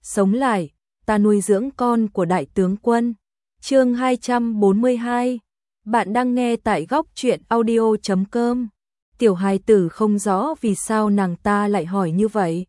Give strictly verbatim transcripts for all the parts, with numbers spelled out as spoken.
sống lại, ta nuôi dưỡng con của đại tướng quân. Chương hai trăm bốn mươi hai. Bạn đang nghe tại góc truyện audio chấm com. Tiểu hài tử không rõ vì sao nàng ta lại hỏi như vậy.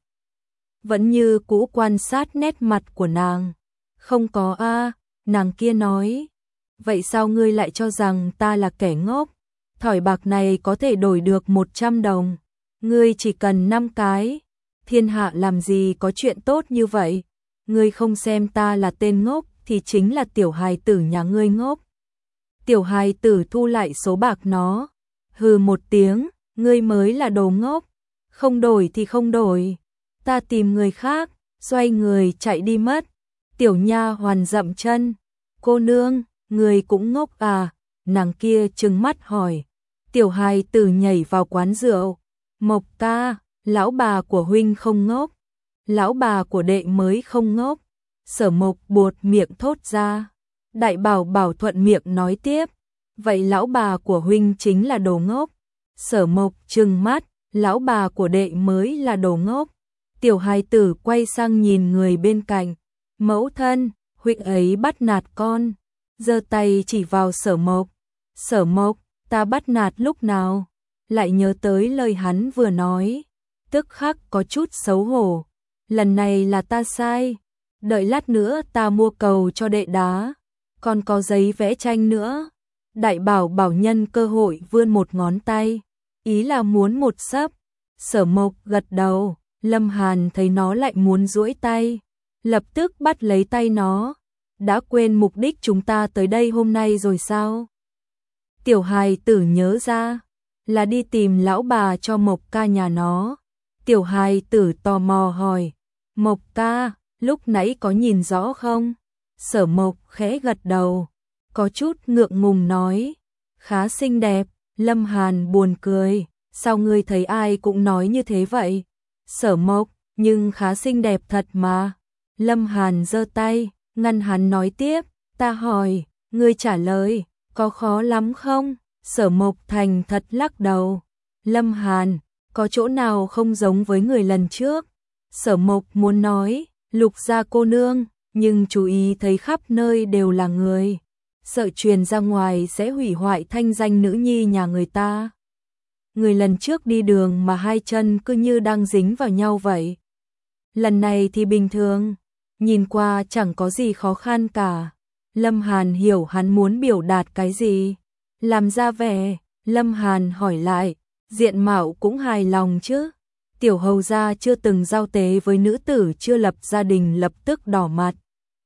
Vẫn như cũ quan sát nét mặt của nàng. Không có a, nàng kia nói. Vậy sao ngươi lại cho rằng ta là kẻ ngốc? Thỏi bạc này có thể đổi được một trăm đồng. Ngươi chỉ cần năm cái. Thiên hạ làm gì có chuyện tốt như vậy? Ngươi không xem ta là tên ngốc thì chính là tiểu hài tử nhà ngươi ngốc. Tiểu hài tử thu lại số bạc nó. Hừ một tiếng, ngươi mới là đồ ngốc. Không đổi thì không đổi. Ta tìm người khác, xoay người chạy đi mất. Tiểu nha hoàn dậm chân. Cô nương, người cũng ngốc à? Nàng kia trừng mắt hỏi. Tiểu hài tử nhảy vào quán rượu. Mộc ca, lão bà của huynh không ngốc. Lão bà của đệ mới không ngốc. Sở Mộc buột miệng thốt ra. Đại bảo bảo thuận miệng nói tiếp. Vậy lão bà của huynh chính là đồ ngốc. Sở Mộc trừng mắt. Lão bà của đệ mới là đồ ngốc. Tiểu hài tử quay sang nhìn người bên cạnh. Mẫu thân, huynh ấy bắt nạt con. Giơ tay chỉ vào Sở Mộc. Sở Mộc, ta bắt nạt lúc nào? Lại nhớ tới lời hắn vừa nói. Tức khắc có chút xấu hổ. Lần này là ta sai. Đợi lát nữa ta mua cầu cho đệ đá. Còn có giấy vẽ tranh nữa. Đại bảo bảo nhân cơ hội vươn một ngón tay. Ý là muốn một sấp. Sở Mộc gật đầu. Lâm Hàn thấy nó lại muốn duỗi tay. Lập tức bắt lấy tay nó. Đã quên mục đích chúng ta tới đây hôm nay rồi sao? Tiểu hài tử nhớ ra. Là đi tìm lão bà cho Mộc ca nhà nó. Tiểu hài tử tò mò hỏi. Mộc ca, lúc nãy có nhìn rõ không? Sở Mộc khẽ gật đầu. Có chút ngượng ngùng nói. Khá xinh đẹp. Lâm Hàn buồn cười. Sao ngươi thấy ai cũng nói như thế vậy? Sở Mộc, nhưng khá xinh đẹp thật mà. Lâm Hàn giơ tay, ngăn hắn nói tiếp. Ta hỏi, ngươi trả lời, có khó lắm không? Sở Mộc thành thật lắc đầu. Lâm Hàn, có chỗ nào không giống với người lần trước? Sở Mộc muốn nói, Lục gia cô nương, nhưng chú ý thấy khắp nơi đều là người. Sợ truyền ra ngoài sẽ hủy hoại thanh danh nữ nhi nhà người ta. Người lần trước đi đường mà hai chân cứ như đang dính vào nhau vậy. Lần này thì bình thường, nhìn qua chẳng có gì khó khăn cả. Lâm Hàn hiểu hắn muốn biểu đạt cái gì. Làm ra vẻ, Lâm Hàn hỏi lại, diện mạo cũng hài lòng chứ? Tiểu hầu gia chưa từng giao tế với nữ tử chưa lập gia đình lập tức đỏ mặt.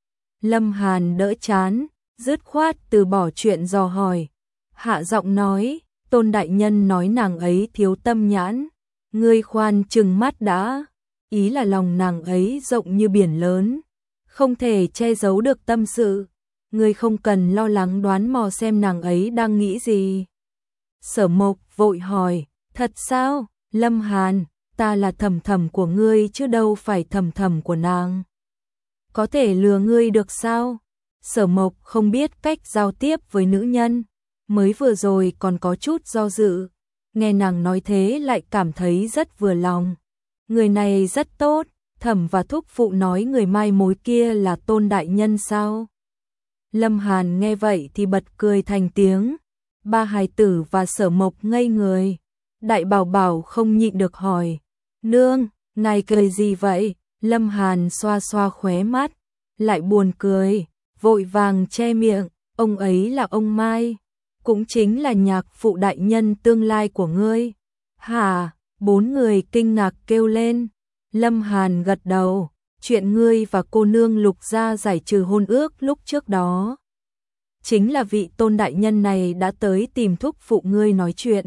Lâm Hàn đỡ chán, dứt khoát từ bỏ chuyện dò hỏi. Hạ giọng nói, Tôn đại nhân nói nàng ấy thiếu tâm nhãn. Ngươi khoan chừng mắt đã. Ý là lòng nàng ấy rộng như biển lớn. Không thể che giấu được tâm sự. Ngươi không cần lo lắng đoán mò xem nàng ấy đang nghĩ gì. Sở Mộc vội hỏi, thật sao? Lâm Hàn, ta là thầm thầm của ngươi chứ đâu phải thầm thầm của nàng. Có thể lừa ngươi được sao? Sở Mộc không biết cách giao tiếp với nữ nhân. Mới vừa rồi còn có chút do dự. Nghe nàng nói thế lại cảm thấy rất vừa lòng. Người này rất tốt. Thẩm và thúc phụ nói người mai mối kia là Tôn đại nhân sao? Lâm Hàn nghe vậy thì bật cười thành tiếng. Ba hài tử và Sở Mộc ngây người. Đại bảo bảo không nhịn được hỏi. Nương, ngài cười gì vậy? Lâm Hàn xoa xoa khóe mắt. Lại buồn cười. Vội vàng che miệng. Ông ấy là ông Mai. Cũng chính là nhạc phụ đại nhân tương lai của ngươi. Hả? Bốn người kinh ngạc kêu lên. Lâm Hàn gật đầu. Chuyện ngươi và cô nương Lục gia giải trừ hôn ước lúc trước đó. Chính là vị Tôn đại nhân này đã tới tìm thúc phụ ngươi nói chuyện.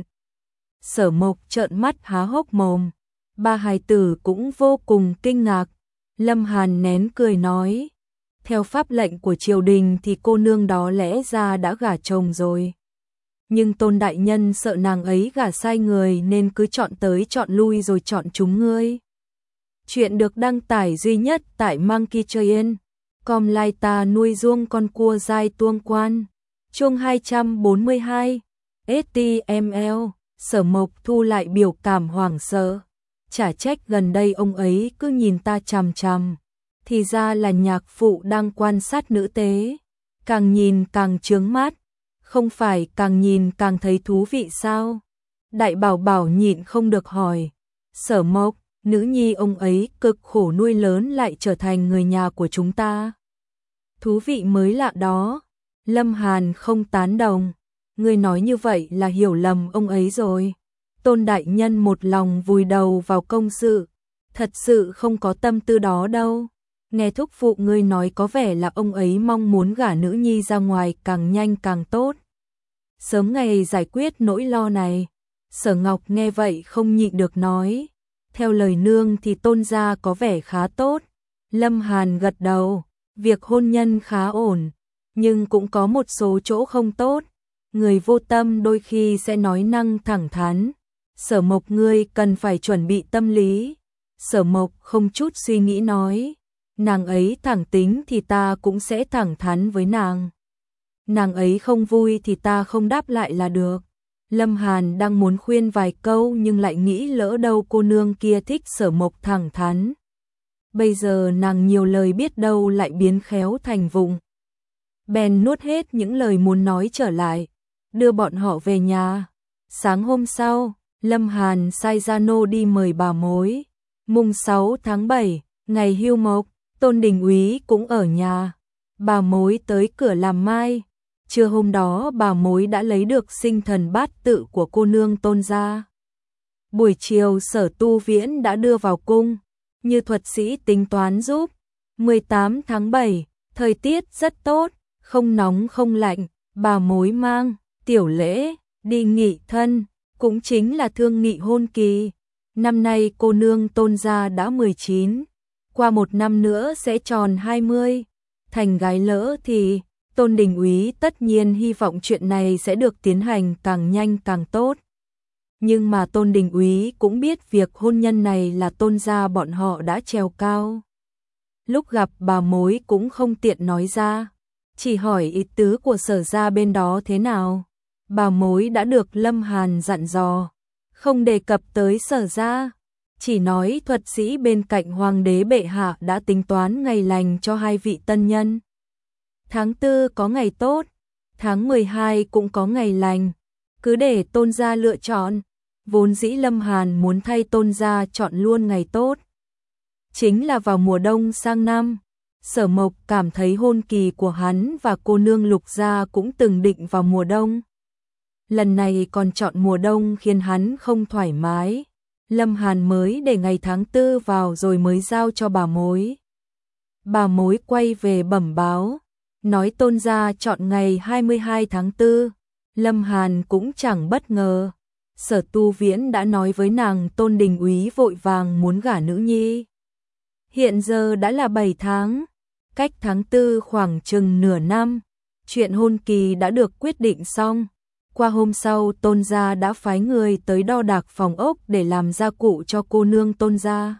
Sở Mộc trợn mắt há hốc mồm. Ba hài tử cũng vô cùng kinh ngạc. Lâm Hàn nén cười nói. Theo pháp lệnh của triều đình thì cô nương đó lẽ ra đã gả chồng rồi. Nhưng Tôn đại nhân sợ nàng ấy gả sai người nên cứ chọn tới chọn lui rồi chọn chúng ngươi. Chuyện được đăng tải duy nhất tại Monkey Train. Com lai ta nuôi ruông con cua dai tuông quan. Chương hai trăm bốn mươi hai. ét tê em lờ. Sở Mộc thu lại biểu cảm hoảng sợ. Chả trách gần đây ông ấy cứ nhìn ta chằm chằm. thì ra là nhạc phụ đang quan sát nữ tế, càng nhìn càng chướng mắt, không phải càng nhìn càng thấy thú vị sao? Đại Bảo Bảo nhịn không được hỏi, Sở Mộc, nữ nhi ông ấy cực khổ nuôi lớn lại trở thành người nhà của chúng ta. Thú vị mới lạ đó. Lâm Hàn không tán đồng, ngươi nói như vậy là hiểu lầm ông ấy rồi. Tôn đại nhân một lòng vùi đầu vào công sự, thật sự không có tâm tư đó đâu. Nghe thúc phụ ngươi nói có vẻ là ông ấy mong muốn gả nữ nhi ra ngoài càng nhanh càng tốt, sớm ngày giải quyết nỗi lo này. Sở Ngọc nghe vậy không nhịn được nói, theo lời nương thì Tôn gia có vẻ khá tốt. Lâm Hàn gật đầu, việc hôn nhân khá ổn, nhưng cũng có một số chỗ không tốt. Người vô tâm đôi khi sẽ nói năng thẳng thắn. Sở Mộc ngươi cần phải chuẩn bị tâm lý. Sở Mộc không chút suy nghĩ nói, nàng ấy thẳng tính thì ta cũng sẽ thẳng thắn với nàng. Nàng ấy không vui thì ta không đáp lại là được. Lâm Hàn đang muốn khuyên vài câu nhưng lại nghĩ lỡ đâu cô nương kia thích Sở Mộc thẳng thắn. Bây giờ nàng nhiều lời biết đâu lại biến khéo thành vụng. Bèn nuốt hết những lời muốn nói trở lại, đưa bọn họ về nhà. Sáng hôm sau, Lâm Hàn sai gia nô đi mời bà mối. Mùng sáu tháng bảy, ngày hưu mộc, Tôn Đình Úy cũng ở nhà. Bà mối tới cửa làm mai. Trưa hôm đó bà mối đã lấy được sinh thần bát tự của cô nương Tôn gia. Buổi chiều Sở Tu Viễn đã đưa vào cung, như thuật sĩ tính toán giúp. mười tám tháng bảy, thời tiết rất tốt, không nóng không lạnh, bà mối mang tiểu lễ đi nghị thân, cũng chính là thương nghị hôn kỳ. Năm nay cô nương Tôn gia đã mười chín, qua một năm nữa sẽ tròn hai mươi, thành gái lỡ thì Tôn Đình Úy tất nhiên hy vọng chuyện này sẽ được tiến hành càng nhanh càng tốt. Nhưng mà Tôn Đình Úy cũng biết việc hôn nhân này là Tôn gia bọn họ đã trèo cao. Lúc gặp bà mối cũng không tiện nói ra, chỉ hỏi ý tứ của Sở gia bên đó thế nào. Bà mối đã được Lâm Hàn dặn dò, không đề cập tới Sở gia, chỉ nói thuật sĩ bên cạnh hoàng đế bệ hạ đã tính toán ngày lành cho hai vị tân nhân. Tháng tư có ngày tốt, tháng mười hai cũng có ngày lành, cứ để Tôn gia lựa chọn. Vốn dĩ Lâm Hàn muốn thay Tôn gia chọn luôn ngày tốt, chính là vào mùa đông sang năm. Sở Mộc cảm thấy hôn kỳ của hắn và cô nương Lục gia cũng từng định vào mùa đông. Lần này còn chọn mùa đông khiến hắn không thoải mái. Lâm Hàn mới để ngày tháng tư vào rồi mới giao cho bà mối. Bà mối quay về bẩm báo, nói Tôn gia chọn ngày hai mươi hai tháng tư. Lâm Hàn cũng chẳng bất ngờ. Sở Tu Viễn đã nói với nàng Tôn Đình Úy vội vàng muốn gả nữ nhi. Hiện giờ đã là bảy tháng, cách tháng tư khoảng chừng nửa năm, chuyện hôn kỳ đã được quyết định xong. Qua hôm sau Tôn gia đã phái người tới đo đạc phòng ốc để làm gia cụ cho cô nương Tôn gia.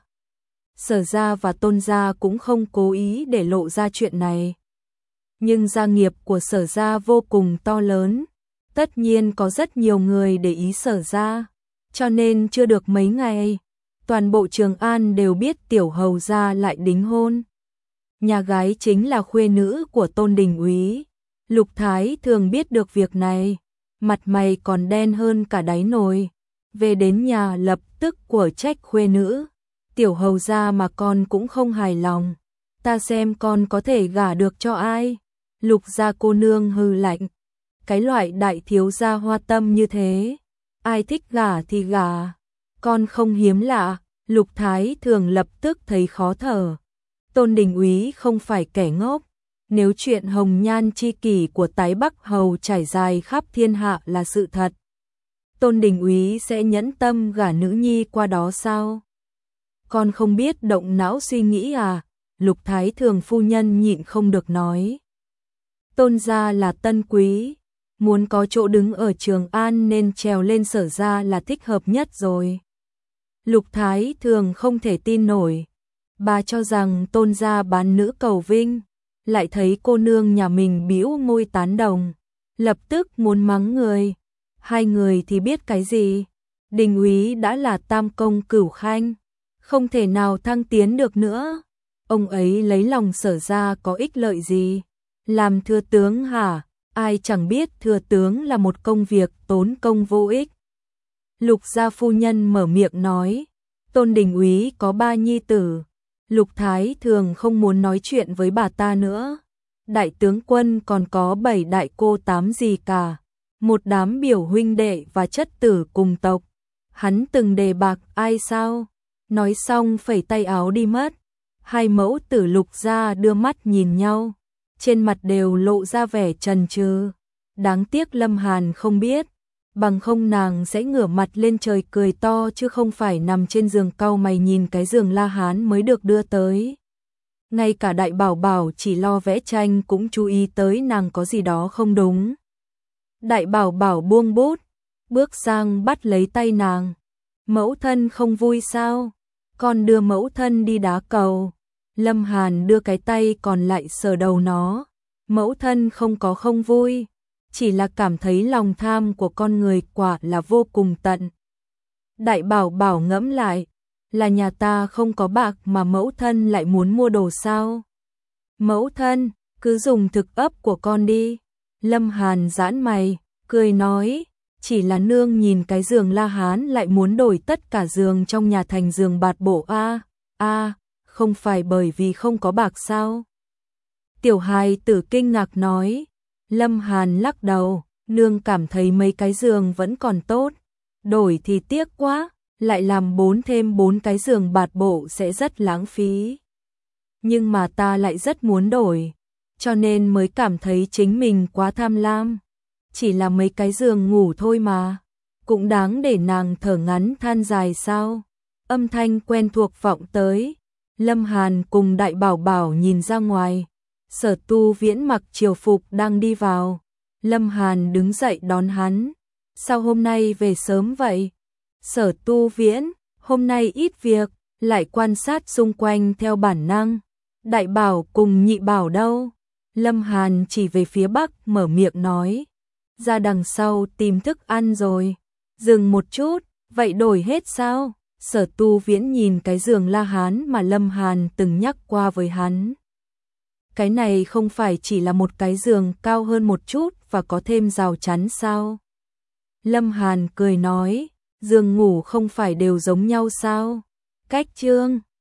Sở gia và Tôn gia cũng không cố ý để lộ ra chuyện này. Nhưng gia nghiệp của Sở gia vô cùng to lớn, tất nhiên có rất nhiều người để ý Sở gia, cho nên chưa được mấy ngày, toàn bộ Trường An đều biết tiểu hầu gia lại đính hôn. Nhà gái chính là khuê nữ của Tôn Đình Úy. Lục Thái thường biết được việc này, mặt mày còn đen hơn cả đáy nồi. Về đến nhà lập tức của trách khuê nữ, tiểu hầu gia mà con cũng không hài lòng, ta xem con có thể gả được cho ai. Lục gia cô nương hừ lạnh, cái loại đại thiếu gia hoa tâm như thế, ai thích gả thì gả, con không hiếm lạ. Lục Thái thường lập tức thấy khó thở. Tôn Đình Úy không phải kẻ ngốc, nếu chuyện hồng nhan chi kỷ của Tái Bắc hầu trải dài khắp thiên hạ là sự thật, Tôn Đình Úy sẽ nhẫn tâm gả nữ nhi qua đó sao? Con không biết động não suy nghĩ à? Lục Thái thường phu nhân nhịn không được nói. Tôn gia là tân quý, muốn có chỗ đứng ở Trường An nên trèo lên Sở gia là thích hợp nhất rồi. Lục Thái thường không thể tin nổi. Bà cho rằng Tôn gia bán nữ cầu vinh, lại thấy cô nương nhà mình bĩu môi tán đồng, lập tức muốn mắng người. Hai người thì biết cái gì? Đình Úy đã là tam công cửu khanh, không thể nào thăng tiến được nữa. Ông ấy lấy lòng Sở gia có ích lợi gì? Làm thừa tướng hả? Ai chẳng biết thừa tướng là một công việc tốn công vô ích. Lục gia phu nhân mở miệng nói, Tôn Đình úy có ba nhi tử. Lục Thái thường không muốn nói chuyện với bà ta nữa. Đại tướng quân còn có bảy đại cô tám gì cả. Một đám biểu huynh đệ và chất tử cùng tộc. Hắn từng đề bạc ai sao? Nói xong phẩy tay áo đi mất. Hai mẫu tử Lục gia đưa mắt nhìn nhau. Trên mặt đều lộ ra vẻ chần chừ. Đáng tiếc Lâm Hàn không biết. Bằng không nàng sẽ ngửa mặt lên trời cười to chứ không phải nằm trên giường cau mày nhìn cái giường La Hán mới được đưa tới. Ngay cả Đại Bảo Bảo chỉ lo vẽ tranh cũng chú ý tới nàng có gì đó không đúng. Đại Bảo Bảo buông bút, bước sang bắt lấy tay nàng. Mẫu thân không vui sao? Con đưa mẫu thân đi đá cầu. Lâm Hàn đưa cái tay còn lại sờ đầu nó. Mẫu thân không có không vui, chỉ là cảm thấy lòng tham của con người quả là vô cùng tận. Đại Bảo Bảo ngẫm lại, là nhà ta không có bạc mà mẫu thân lại muốn mua đồ sao? Mẫu thân, cứ dùng thực ấp của con đi. Lâm Hàn giãn mày, cười nói, chỉ là nương nhìn cái giường La Hán lại muốn đổi tất cả giường trong nhà thành giường bạt bộ a. A, không phải bởi vì không có bạc sao? Tiểu hài tử kinh ngạc nói. Lâm Hàn lắc đầu, nương cảm thấy mấy cái giường vẫn còn tốt, đổi thì tiếc quá, lại làm bốn thêm bốn cái giường bạt bộ sẽ rất lãng phí. Nhưng mà ta lại rất muốn đổi, cho nên mới cảm thấy chính mình quá tham lam. Chỉ là mấy cái giường ngủ thôi mà, cũng đáng để nàng thở ngắn than dài sao? Âm thanh quen thuộc vọng tới. Lâm Hàn cùng Đại Bảo Bảo nhìn ra ngoài. Sở Tu Viễn mặc triều phục đang đi vào. Lâm Hàn đứng dậy đón hắn. Sao hôm nay về sớm vậy? Sở Tu Viễn, hôm nay ít việc, lại quan sát xung quanh theo bản năng. Đại Bảo cùng Nhị Bảo đâu? Lâm Hàn chỉ về phía bắc mở miệng nói. Ra đằng sau tìm thức ăn rồi. Dừng một chút, vậy đổi hết sao? Sở Tu Viễn nhìn cái giường La Hán mà Lâm Hàn từng nhắc qua với hắn. Cái này không phải chỉ là một cái giường cao hơn một chút và có thêm rào chắn sao? Lâm Hàn cười nói, giường ngủ không phải đều giống nhau sao? Cách chương